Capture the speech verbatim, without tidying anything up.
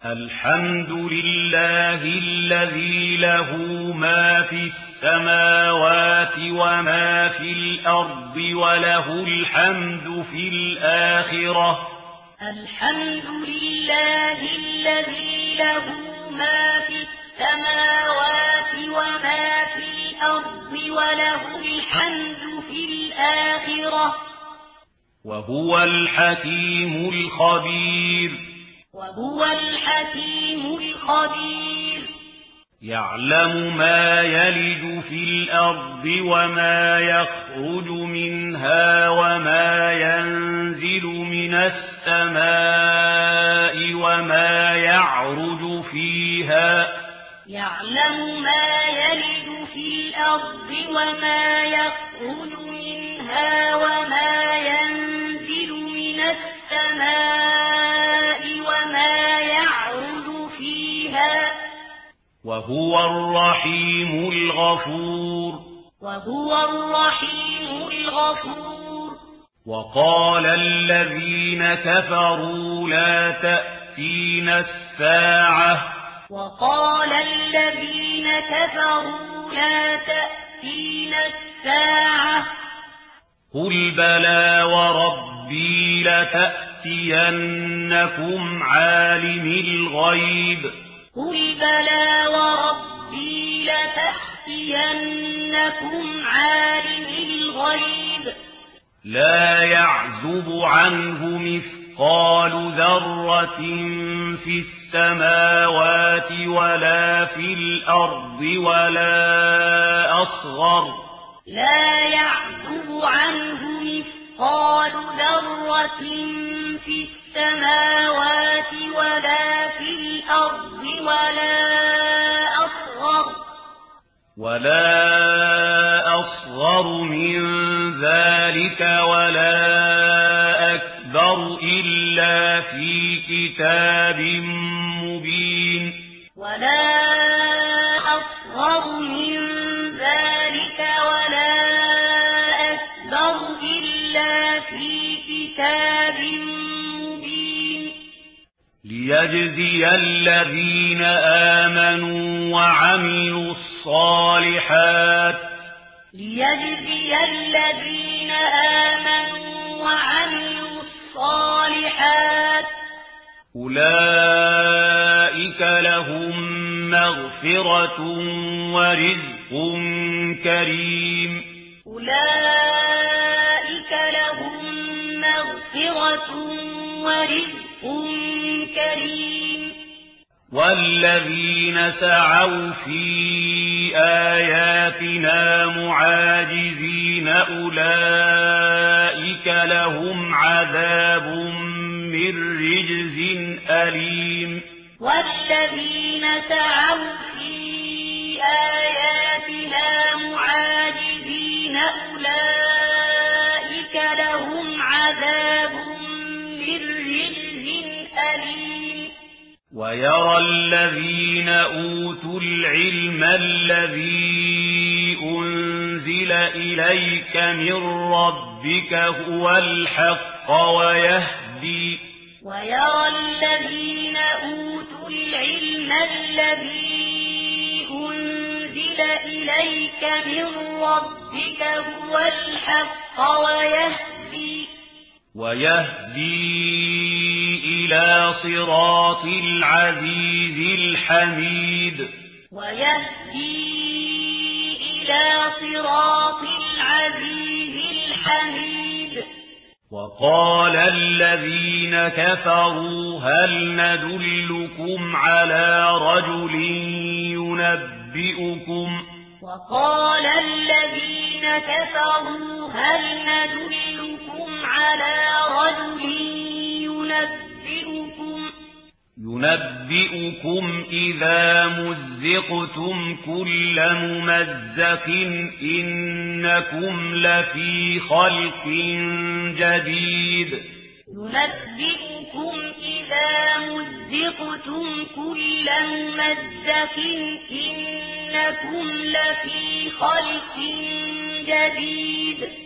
الحمد لله الذي له ما في السماوات وما في الأرض وله الحمد في الآخرة. الحمد لله الذي له ما في السماوات وما في الأرض وله الحمد في الآخرة. وهو الحكيم الخبير. وهو الحكيم الخبير. يعلم ما يلج في الأرض وما يخرج منها وما ينزل من السماء وما يعرج فيها. يعلم ما يلج في الأرض وما يخرج منها وما ينزل من السماء وما يعرج فيها. وهو الرحيم الغفور. وهو الرحيم الغفور. وقال الذين كفروا لا تأتينا الساعة. وقال الذين كفروا لا تأتينا الساعة. قل بلى وربي لتأتينكم عالم الغيب. قل بلى وربي لتأتينكم عالم الغيب. لا يعزب عنه مثقال ذرة في السماوات ولا في الأرض ولا أصغر. لا يعزب عنه مثقال ذرة في السماوات ولا في الأرض ولا أصغر. ولا أصغر من ذلك ولا أكبر إلا في كتاب مبين. ولا أصغر من ذلك ولا أكبر إلا في كتاب مبين. ليجزي الذين آمنوا وعملوا الصالحات. ليجزي الذين آمنوا وعملوا الصالحات. أولئك لهم مغفرة ورزق كريم. أولئك لهم مغفرة ورزق كريم. والذين سعوا في آياتنا معاجزين أولئك لهم عذاب من رجز أليم. والذين سعوا في آياتنا معاجزين أولئك لهم عذاب من رجز أليم. ويرى الذين أوتوا العلم الذي أنزل إليك من ربك هو الحق ويهدي. ويرى الذين أوتوا العلم الذي أنزل إليك من ربك هو الحق ويهدي. ويهدي إلى صراط العزيز الحميد. ويهدي إلى صراط العزيز الحميد. وقال الذين كفروا هل ندلكم على رجل ينبئكم. وقال الذين كفروا هل ندلكم على رجل ينبئكم. ينبئكم إذا مزقتم كل ممزق إنكم لفي خلق جديد. ينبئكم إذا مزقتم كل ممزق إنكم لفي خلق جديد.